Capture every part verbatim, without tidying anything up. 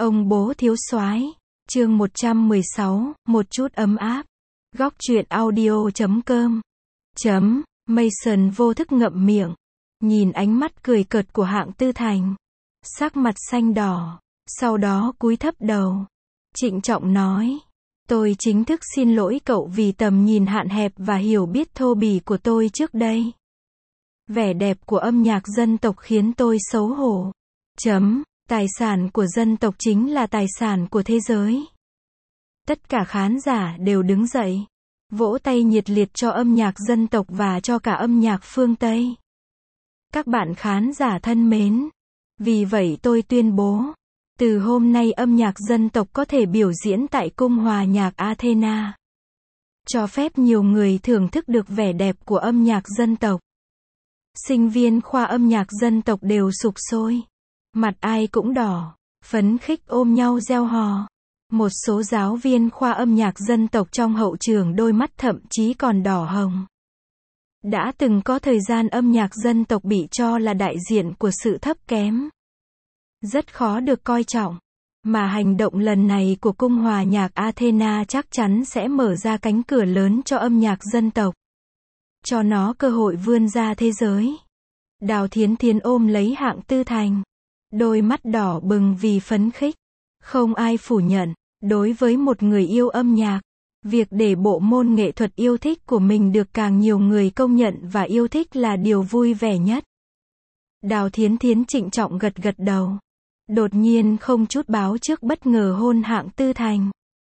Ông bố thiếu soái, chương một trăm mười sáu, một chút ấm áp. Góc truyện audio chấm com. Chấm, Mason vô thức ngậm miệng, nhìn ánh mắt cười cợt của Hạng Tư Thành. Sắc mặt xanh đỏ, sau đó cúi thấp đầu. Trịnh trọng nói, tôi chính thức xin lỗi cậu vì tầm nhìn hạn hẹp và hiểu biết thô bỉ của tôi trước đây. Vẻ đẹp của âm nhạc dân tộc khiến tôi xấu hổ. Chấm, tài sản của dân tộc chính là tài sản của thế giới. Tất cả khán giả đều đứng dậy, vỗ tay nhiệt liệt cho âm nhạc dân tộc và cho cả âm nhạc phương Tây. Các bạn khán giả thân mến, vì vậy tôi tuyên bố, từ hôm nay âm nhạc dân tộc có thể biểu diễn tại Cung Hòa nhạc Athena. Cho phép nhiều người thưởng thức được vẻ đẹp của âm nhạc dân tộc. Sinh viên khoa âm nhạc dân tộc đều sục sôi. Mặt ai cũng đỏ, phấn khích ôm nhau reo hò. Một số giáo viên khoa âm nhạc dân tộc trong hậu trường đôi mắt thậm chí còn đỏ hồng. Đã từng có thời gian âm nhạc dân tộc bị cho là đại diện của sự thấp kém, rất khó được coi trọng. Mà hành động lần này của Cung Hòa nhạc Athena chắc chắn sẽ mở ra cánh cửa lớn cho âm nhạc dân tộc, cho nó cơ hội vươn ra thế giới. Đào Thiến Thiến ôm lấy Hạng Tư Thành, đôi mắt đỏ bừng vì phấn khích. Không ai phủ nhận, đối với một người yêu âm nhạc, việc để bộ môn nghệ thuật yêu thích của mình được càng nhiều người công nhận và yêu thích là điều vui vẻ nhất. Đào Thiến Thiến trịnh trọng gật gật đầu. Đột nhiên không chút báo trước bất ngờ hôn Hạng Tư Thành.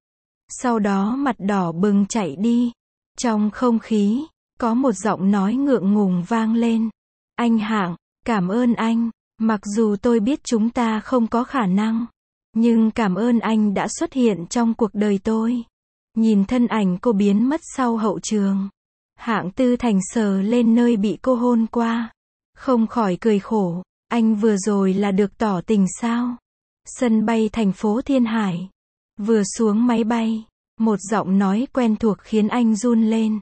Sau đó mặt đỏ bừng chạy đi. Trong không khí, có một giọng nói ngượng ngùng vang lên. Anh Hạng, cảm ơn anh, mặc dù tôi biết chúng ta không có khả năng, nhưng cảm ơn anh đã xuất hiện trong cuộc đời tôi. Nhìn thân ảnh cô biến mất sau hậu trường, Hạng Tư Thành sờ lên nơi bị cô hôn qua, không khỏi cười khổ. Anh vừa rồi là được tỏ tình sao? Sân bay thành phố Thiên Hải. Vừa xuống máy bay, một giọng nói quen thuộc khiến anh run lên.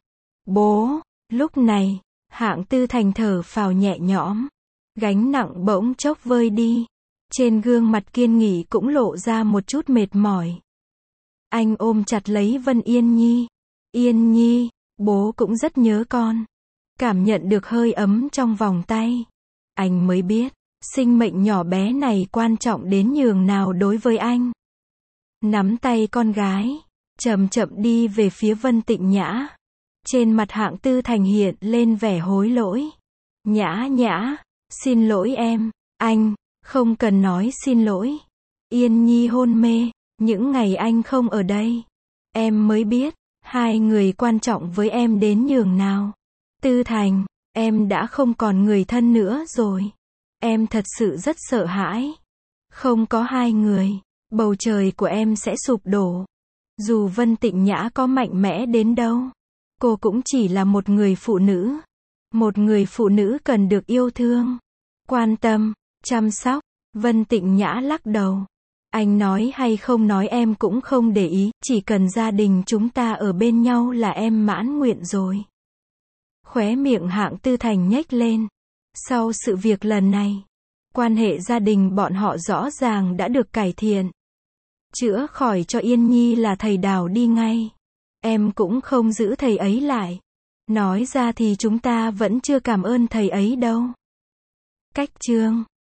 Bố. Lúc này, Hạng Tư Thành thở phào nhẹ nhõm. Gánh nặng bỗng chốc vơi đi. Trên gương mặt kiên nghị cũng lộ ra một chút mệt mỏi. Anh ôm chặt lấy Vân Yên Nhi. Yên Nhi, bố cũng rất nhớ con. Cảm nhận được hơi ấm trong vòng tay, anh mới biết, sinh mệnh nhỏ bé này quan trọng đến nhường nào đối với anh. Nắm tay con gái, chậm chậm đi về phía Vân Tịnh Nhã. Trên mặt Hạng Tư Thành hiện lên vẻ hối lỗi. Nhã Nhã, xin lỗi em. Anh, không cần nói xin lỗi. Yên Nhi hôn mê, những ngày anh không ở đây, em mới biết, hai người quan trọng với em đến nhường nào. Tư Thành, em đã không còn người thân nữa rồi. Em thật sự rất sợ hãi. Không có hai người, bầu trời của em sẽ sụp đổ. Dù Vân Tịnh Nhã có mạnh mẽ đến đâu, cô cũng chỉ là một người phụ nữ. Một người phụ nữ cần được yêu thương, quan tâm, chăm sóc. Vân Tịnh Nhã lắc đầu. Anh nói hay không nói em cũng không để ý, chỉ cần gia đình chúng ta ở bên nhau là em mãn nguyện rồi. Khóe miệng Hạng Tư Thành nhếch lên. Sau sự việc lần này, quan hệ gia đình bọn họ rõ ràng đã được cải thiện. Chữa khỏi cho Yên Nhi là thầy Đào đi ngay. Em cũng không giữ thầy ấy lại. Nói ra thì chúng ta vẫn chưa cảm ơn thầy ấy đâu. Cách chương